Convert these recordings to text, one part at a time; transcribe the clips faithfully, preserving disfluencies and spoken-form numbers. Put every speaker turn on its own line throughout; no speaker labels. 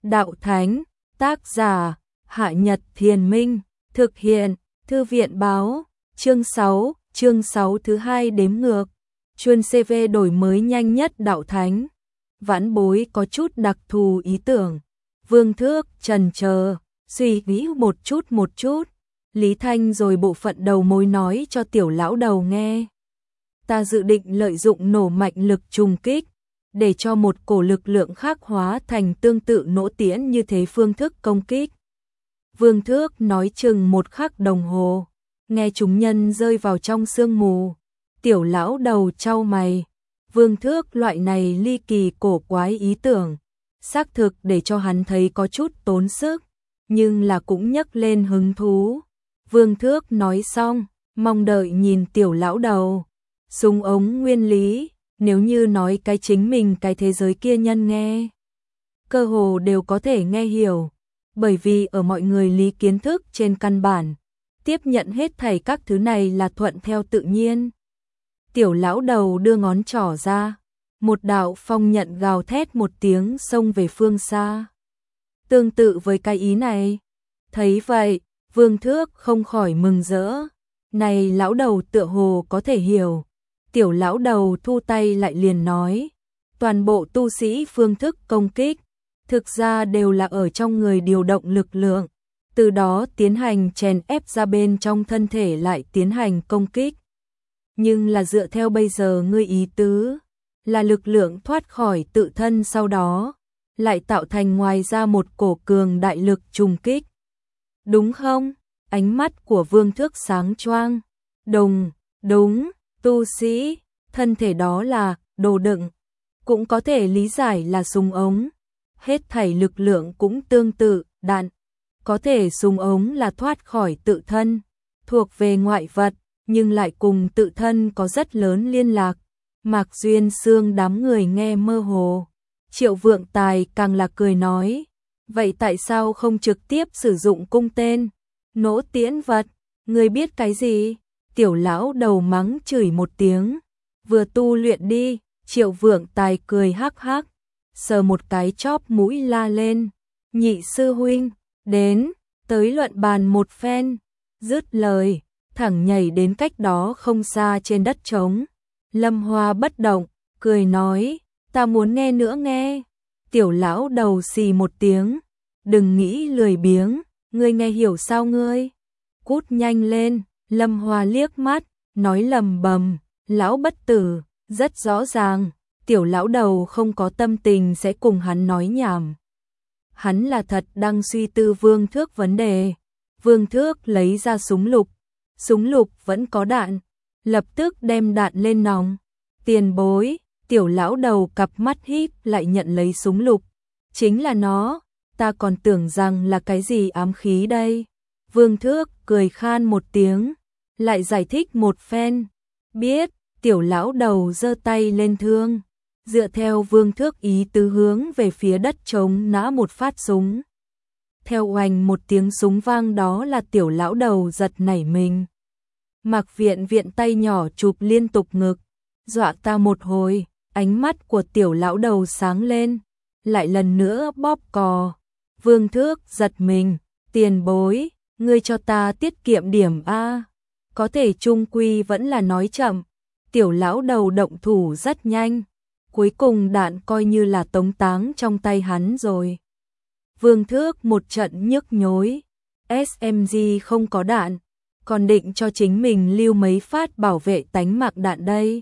đạo thánh, tác giả, Hạ Nhật Thiền Minh, thực hiện, Thư viện báo, chương sáu, chương sáu thứ hai đếm ngược, chuyên xê vê đổi mới nhanh nhất đạo thánh. Vãn Bối có chút đặc thù ý tưởng, Vương Thước chần chờ, suy nghĩ một chút một chút, Lý Thanh rồi bộ phận đầu mối nói cho tiểu lão đầu nghe. Ta dự định lợi dụng nổ mạnh lực trùng kích, để cho một cổ lực lượng khác hóa thành tương tự nỗ tiễn như thế phương thức công kích. Vương Thước nói chừng một khắc đồng hồ, nghe chúng nhân rơi vào trong sương mù, tiểu lão đầu chau mày. Vương Thước loại này ly kỳ cổ quái ý tưởng, xác thực để cho hắn thấy có chút tốn sức, nhưng là cũng nhấc lên hứng thú. Vương Thước nói xong, mong đợi nhìn tiểu lão đầu. Súng ống nguyên lý, nếu như nói cái chính mình cái thế giới kia nhân nghe, cơ hồ đều có thể nghe hiểu, bởi vì ở mọi người lý kiến thức trên căn bản, tiếp nhận hết thảy các thứ này là thuận theo tự nhiên. Tiểu lão đầu đưa ngón trỏ ra, một đạo phong nhận gào thét một tiếng xông về phương xa. Tương tự với cái ý này, thấy vậy, Vương Thước không khỏi mừng rỡ, này lão đầu tựa hồ có thể hiểu. Tiểu lão đầu thu tay lại liền nói, toàn bộ tu sĩ phương thức công kích, thực ra đều là ở trong người điều động lực lượng, từ đó tiến hành chèn ép ra bên trong thân thể lại tiến hành công kích. Nhưng là dựa theo bây giờ ngươi ý tứ, là lực lượng thoát khỏi tự thân sau đó, lại tạo thành ngoài ra một cổ cường đại lực trùng kích. Đúng không? Ánh mắt của Vương Thước sáng choang. Đồng, đúng. Tu sĩ, thân thể đó là đồ đựng, cũng có thể lý giải là súng ống. Hết thảy lực lượng cũng tương tự, đạn, có thể súng ống là thoát khỏi tự thân, thuộc về ngoại vật, nhưng lại cùng tự thân có rất lớn liên lạc. Mạc Duyên Sương đám người nghe mơ hồ, Triệu Vượng Tài càng là cười nói, vậy tại sao không trực tiếp sử dụng cung tên, nỗ tiễn vật, người biết cái gì? Tiểu lão đầu mắng chửi một tiếng, vừa tu luyện đi. Triệu Vượng Tài cười hắc hắc, sờ một cái chóp mũi la lên, nhị sư huynh, đến, tới luận bàn một phen. Dứt lời, thẳng nhảy đến cách đó không xa trên đất trống. Lâm Hoa bất động, cười nói, ta muốn nghe nữa nghe. Tiểu lão đầu xì một tiếng, đừng nghĩ lười biếng, ngươi nghe hiểu sao ngươi? Cút nhanh lên. Lâm Hoa liếc mắt, nói lầm bầm, lão bất tử, rất rõ ràng, tiểu lão đầu không có tâm tình sẽ cùng hắn nói nhảm. Hắn là thật đang suy tư Vương Thước vấn đề. Vương Thước lấy ra súng lục, súng lục vẫn có đạn, lập tức đem đạn lên nòng. Tiền bối, tiểu lão đầu cặp mắt híp lại nhận lấy súng lục, chính là nó, ta còn tưởng rằng là cái gì ám khí đây. Vương Thước cười khan một tiếng, lại giải thích một phen. Biết, tiểu lão đầu giơ tay lên thương, dựa theo Vương Thước ý tứ hướng về phía đất trống nã một phát súng. Theo oanh một tiếng súng vang đó là tiểu lão đầu giật nảy mình. Mạc Viện Viện tay nhỏ chụp liên tục ngực, dọa ta một hồi, ánh mắt của tiểu lão đầu sáng lên, lại lần nữa bóp cò. Vương Thước giật mình, tiền bối, ngươi cho ta tiết kiệm điểm a. Có thể trung quy vẫn là nói chậm. Tiểu lão đầu động thủ rất nhanh, cuối cùng đạn coi như là tống táng trong tay hắn rồi. Vương Thước một trận nhức nhối, ét em giê không có đạn, còn định cho chính mình lưu mấy phát bảo vệ tánh mạng đạn đây.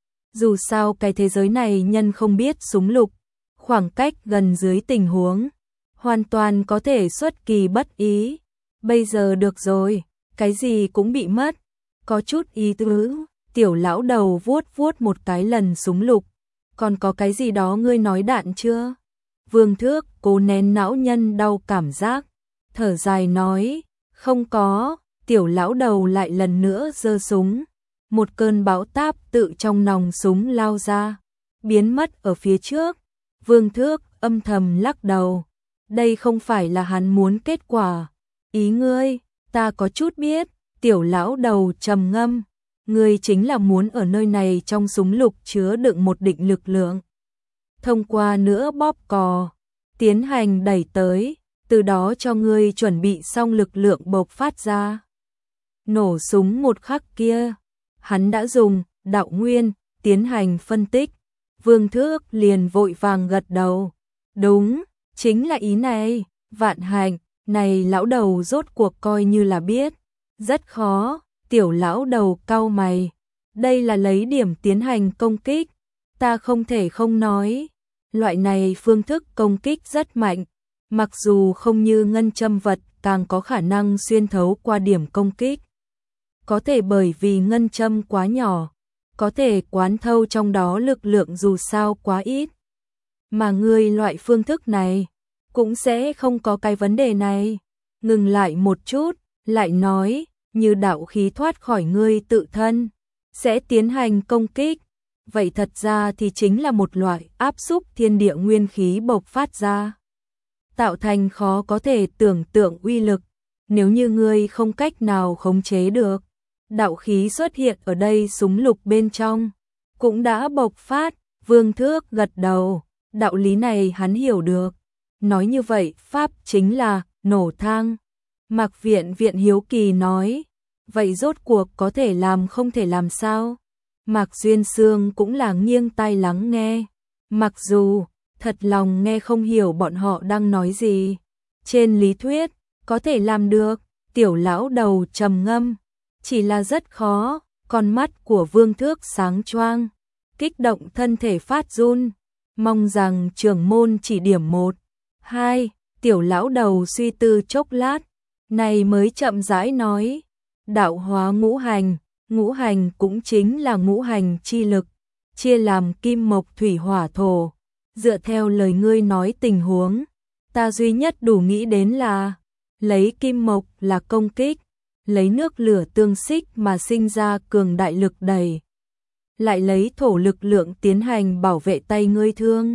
Dù sao cái thế giới này nhân không biết súng lục, khoảng cách gần dưới tình huống, hoàn toàn có thể xuất kỳ bất ý. Bây giờ được rồi, cái gì cũng bị mất, có chút ý tứ. Tiểu lão đầu vuốt vuốt một cái lần súng lục, còn có cái gì đó ngươi nói đạn chưa? Vương Thước cố nén não nhân đau cảm giác, thở dài nói, không có. Tiểu lão đầu lại lần nữa giơ súng, một cơn bão táp tự trong nòng súng lao ra, biến mất ở phía trước. Vương Thước âm thầm lắc đầu, đây không phải là hắn muốn kết quả. Ý ngươi, ta có chút biết. Tiểu lão đầu trầm ngâm, ngươi chính là muốn ở nơi này trong súng lục chứa đựng một định lực lượng. Thông qua nữa bóp cò, tiến hành đẩy tới, từ đó cho ngươi chuẩn bị xong lực lượng bộc phát ra. Nổ súng một khắc kia, hắn đã dùng đạo nguyên tiến hành phân tích, Vương Thước liền vội vàng gật đầu. Đúng, chính là ý này, vạn hạnh, này lão đầu rốt cuộc coi như là biết. Rất khó, tiểu lão đầu cau mày. Đây là lấy điểm tiến hành công kích, ta không thể không nói. Loại này phương thức công kích rất mạnh, mặc dù không như ngân châm vật càng có khả năng xuyên thấu qua điểm công kích. Có thể bởi vì ngân châm quá nhỏ, có thể quán thâu trong đó lực lượng dù sao quá ít. Mà ngươi loại phương thức này, cũng sẽ không có cái vấn đề này. Ngừng lại một chút, lại nói, như đạo khí thoát khỏi ngươi tự thân, sẽ tiến hành công kích. Vậy thật ra thì chính là một loại áp xúc thiên địa nguyên khí bộc phát ra, tạo thành khó có thể tưởng tượng uy lực. Nếu như ngươi không cách nào khống chế được, đạo khí xuất hiện ở đây súng lục bên trong, cũng đã bộc phát. Vương Thước gật đầu, đạo lý này hắn hiểu được. Nói như vậy, pháp chính là nổ thang. Mạc Viện Viện hiếu kỳ nói, vậy rốt cuộc có thể làm không thể làm sao? Mạc Duyên Sương cũng là nghiêng tai lắng nghe, mặc dù thật lòng nghe không hiểu bọn họ đang nói gì. Trên lý thuyết, có thể làm được, tiểu lão đầu trầm ngâm, chỉ là rất khó. Con mắt của Vương Thước sáng choang, kích động thân thể phát run, mong rằng trưởng môn chỉ điểm một, hai. Tiểu lão đầu suy tư chốc lát, này mới chậm rãi nói, đạo hóa ngũ hành, ngũ hành cũng chính là ngũ hành chi lực, chia làm kim mộc thủy hỏa thổ. Dựa theo lời ngươi nói tình huống, ta duy nhất đủ nghĩ đến là lấy kim mộc là công kích, lấy nước lửa tương xích mà sinh ra cường đại lực đẩy, lại lấy thổ lực lượng tiến hành bảo vệ tay ngươi thương.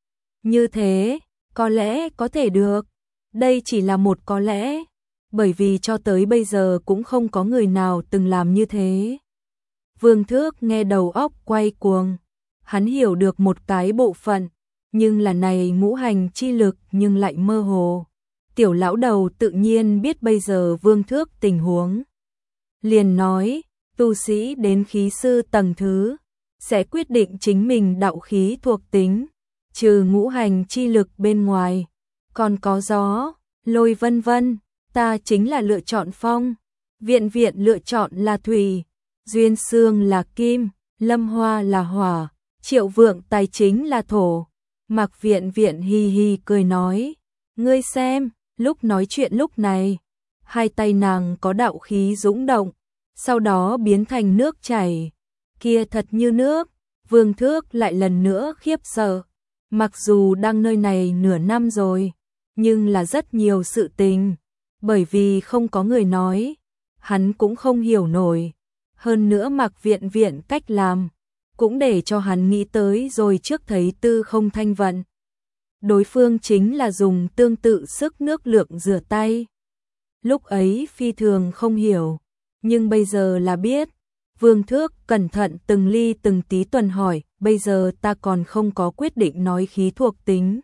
Như thế, có lẽ có thể được. Đây chỉ là một có lẽ, bởi vì cho tới bây giờ cũng không có người nào từng làm như thế. Vương Thước nghe đầu óc quay cuồng, hắn hiểu được một cái bộ phận, nhưng là này ngũ hành chi lực nhưng lại mơ hồ. Tiểu lão đầu tự nhiên biết bây giờ Vương Thước tình huống, liền nói, tu sĩ đến khí sư tầng thứ, sẽ quyết định chính mình đạo khí thuộc tính, trừ ngũ hành chi lực bên ngoài, còn có gió, lôi vân vân. Ta chính là lựa chọn phong, Viện Viện lựa chọn là thủy, Duyên Sương là kim, Lâm Hoa là hỏa, Triệu Vượng tài chính là thổ. Mạc Viện Viện hi hi cười nói, ngươi xem. Lúc nói chuyện lúc này, hai tay nàng có đạo khí dũng động, sau đó biến thành nước chảy, kia thật như nước. Vương Thước lại lần nữa khiếp sợ, mặc dù đang nơi này nửa năm rồi, nhưng là rất nhiều sự tình, bởi vì không có người nói, hắn cũng không hiểu nổi. Hơn nữa Mạc Viện Viện cách làm, cũng để cho hắn nghĩ tới rồi trước thấy Tư Không Thanh Vận. Đối phương chính là dùng tương tự sức nước lượng rửa tay. Lúc ấy phi thường không hiểu, nhưng bây giờ là biết. Vương Thước cẩn thận từng ly từng tí tuần hỏi, bây giờ ta còn không có quyết định nói khí thuộc tính.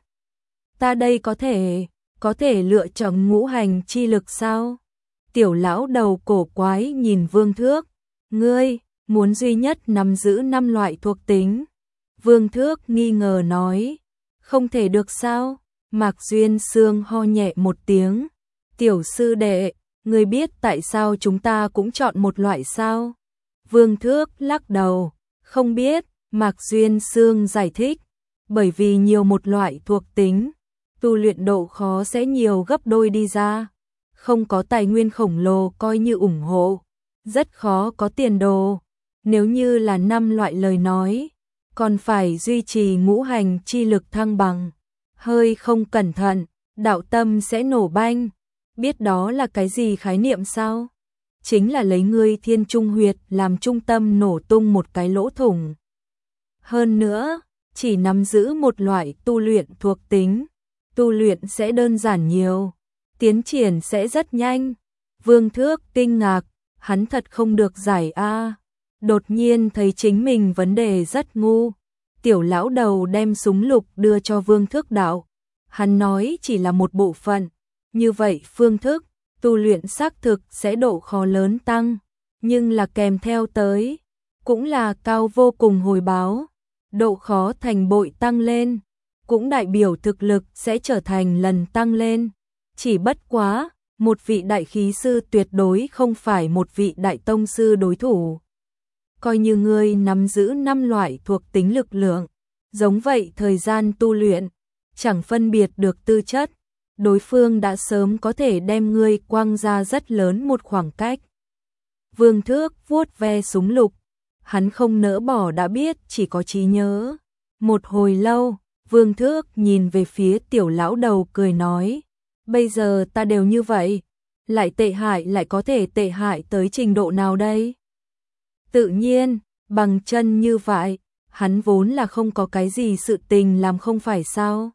Ta đây có thể, có thể lựa chọn ngũ hành chi lực sao? Tiểu lão đầu cổ quái nhìn Vương Thước, ngươi, muốn duy nhất nắm giữ năm loại thuộc tính. Vương Thước nghi ngờ nói, không thể được sao? Mạc Duyên Sương ho nhẹ một tiếng, tiểu sư đệ, ngươi biết tại sao chúng ta cũng chọn một loại sao? Vương Thước lắc đầu, không biết. Mạc Duyên Sương giải thích, bởi vì nhiều một loại thuộc tính, tu luyện độ khó sẽ nhiều gấp đôi đi ra, không có tài nguyên khổng lồ coi như ủng hộ, rất khó có tiền đồ. Nếu như là năm loại lời nói, còn phải duy trì ngũ hành chi lực thăng bằng, hơi không cẩn thận, đạo tâm sẽ nổ banh. Biết đó là cái gì khái niệm sao? Chính là lấy ngươi thiên trung huyệt làm trung tâm nổ tung một cái lỗ thủng. Hơn nữa, chỉ nắm giữ một loại tu luyện thuộc tính, tu luyện sẽ đơn giản nhiều, tiến triển sẽ rất nhanh. Vương Thước kinh ngạc, hắn thật không được giải a. Đột nhiên thấy chính mình vấn đề rất ngu. Tiểu lão đầu đem súng lục đưa cho Vương Thước đạo, Hắn nói chỉ là một bộ phận, như vậy phương thức tu luyện xác thực sẽ độ khó lớn tăng, nhưng là kèm theo tới, cũng là cao vô cùng hồi báo, độ khó thành bội tăng lên, cũng đại biểu thực lực sẽ trở thành lần tăng lên, chỉ bất quá, một vị đại khí sư tuyệt đối không phải một vị đại tông sư đối thủ. Coi như ngươi nắm giữ năm loại thuộc tính lực lượng, giống vậy thời gian tu luyện, chẳng phân biệt được tư chất, đối phương đã sớm có thể đem ngươi quăng ra rất lớn một khoảng cách. Vương Thước vuốt ve súng lục, hắn không nỡ bỏ đã biết chỉ có trí nhớ. Một hồi lâu, Vương Thước nhìn về phía tiểu lão đầu cười nói, bây giờ ta đều như vậy, lại tệ hại lại có thể tệ hại tới trình độ nào đây? Tự nhiên, bằng chân như vậy, hắn vốn là không có cái gì sự tình làm không phải sao?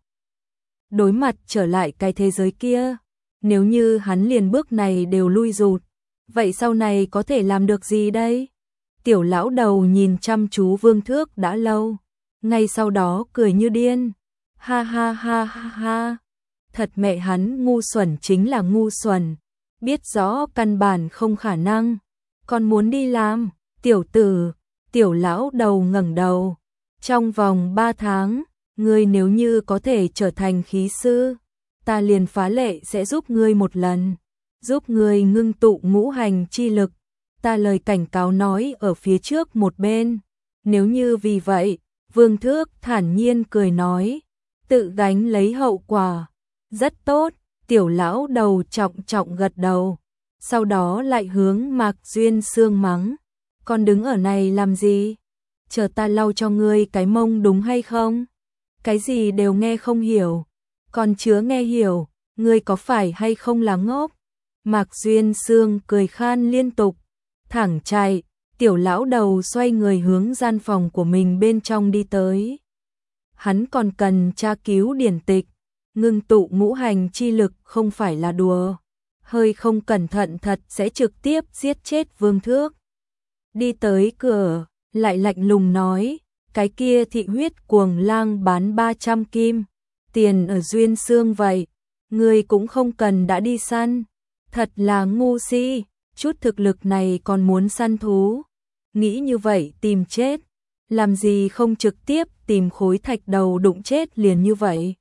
Đối mặt trở lại cái thế giới kia, nếu như hắn liền bước này đều lui rụt, vậy sau này có thể làm được gì đây? Tiểu lão đầu nhìn chăm chú Vương Thước đã lâu, ngay sau đó cười như điên, ha ha ha ha ha, thật mẹ hắn ngu xuẩn chính là ngu xuẩn, biết rõ căn bản không khả năng, còn muốn đi làm, tiểu tử, tiểu lão đầu ngẩng đầu, trong vòng ba tháng, ngươi nếu như có thể trở thành khí sư, ta liền phá lệ sẽ giúp ngươi một lần, giúp ngươi ngưng tụ ngũ hành chi lực, ta lời cảnh cáo nói ở phía trước một bên, nếu như vì vậy, Vương Thước thản nhiên cười nói, tự gánh lấy hậu quả, rất tốt, tiểu lão đầu trọng trọng gật đầu, sau đó lại hướng Mạc Duyên Sương mắng, con đứng ở này làm gì? Chờ ta lau cho ngươi cái mông đúng hay không? Cái gì đều nghe không hiểu, còn chứa nghe hiểu, ngươi có phải hay không là ngốc? Mạc Duyên Sương cười khan liên tục, thẳng chạy, tiểu lão đầu xoay người hướng gian phòng của mình bên trong đi tới. Hắn còn cần tra cứu điển tịch, ngưng tụ ngũ hành chi lực không phải là đùa, hơi không cẩn thận thật sẽ trực tiếp giết chết Vương Thước. Đi tới cửa, lại lạnh lùng nói, cái kia thị huyết cuồng lang bán ba trăm kim, tiền ở Duyên Sương vậy, ngươi cũng không cần đã đi săn, thật là ngu si, chút thực lực này còn muốn săn thú, nghĩ như vậy tìm chết, làm gì không trực tiếp tìm khối thạch đầu đụng chết liền như vậy.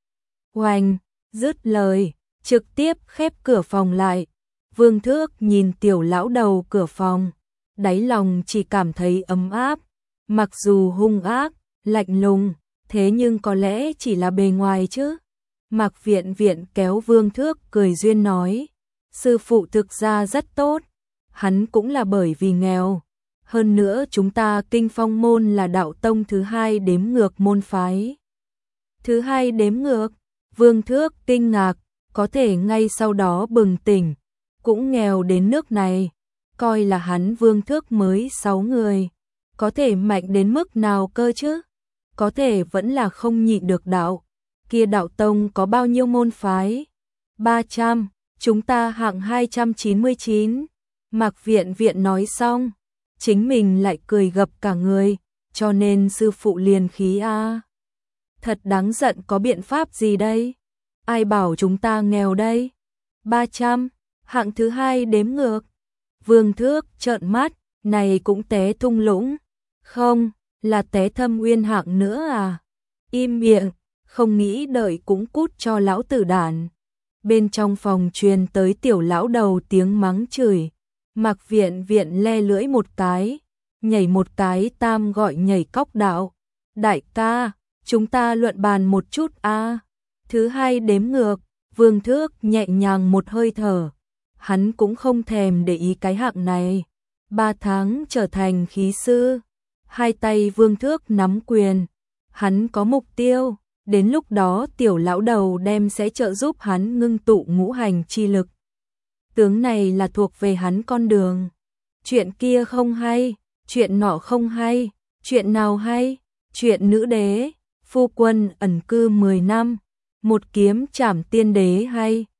Oanh, dứt lời, trực tiếp khép cửa phòng lại, Vương Thước nhìn tiểu lão đầu cửa phòng, đáy lòng chỉ cảm thấy ấm áp, mặc dù hung ác, lạnh lùng, thế nhưng có lẽ chỉ là bề ngoài chứ. Mạc Viện Viện kéo Vương Thước cười duyên nói, sư phụ thực ra rất tốt, hắn cũng là bởi vì nghèo, hơn nữa chúng ta Kinh Phong môn là đạo tông thứ hai đếm ngược môn phái. Thứ hai đếm ngược, Vương Thước kinh ngạc, có thể ngay sau đó bừng tỉnh, cũng nghèo đến nước này, coi là hắn Vương Thước mới sáu người, có thể mạnh đến mức nào cơ chứ, có thể vẫn là không nhịn được đạo, kia đạo tông có bao nhiêu môn phái? ba trăm, chúng ta hạng hai trăm chín mươi chín, Mạc Viện Viện nói xong, chính mình lại cười gập cả người, cho nên sư phụ liền khí a. Thật đáng giận, có biện pháp gì đây? Ai bảo chúng ta nghèo đây? ba trăm, hạng thứ hai đếm ngược. Vương Thước trợn mắt, này cũng té thung lũng. Không, là té thâm uyên hạng nữa à? Im miệng, không nghĩ đợi cũng cút cho lão tử đàn. Bên trong phòng truyền tới tiểu lão đầu tiếng mắng chửi. Mạc Viện Viện le lưỡi một cái, nhảy một cái tam gọi nhảy cóc đạo. Đại ca, chúng ta luận bàn một chút a. Thứ hai đếm ngược, Vương Thước nhẹ nhàng một hơi thở. Hắn cũng không thèm để ý cái hạng này. Ba tháng trở thành khí sư. Hai tay Vương Thước nắm quyền. Hắn có mục tiêu. Đến lúc đó tiểu lão đầu đem sẽ trợ giúp hắn ngưng tụ ngũ hành chi lực. Tướng này là thuộc về hắn con đường. Chuyện kia không hay, chuyện nọ không hay, chuyện nào hay, chuyện nữ đế, phu quân ẩn cư mười năm, một kiếm trảm tiên đế hay.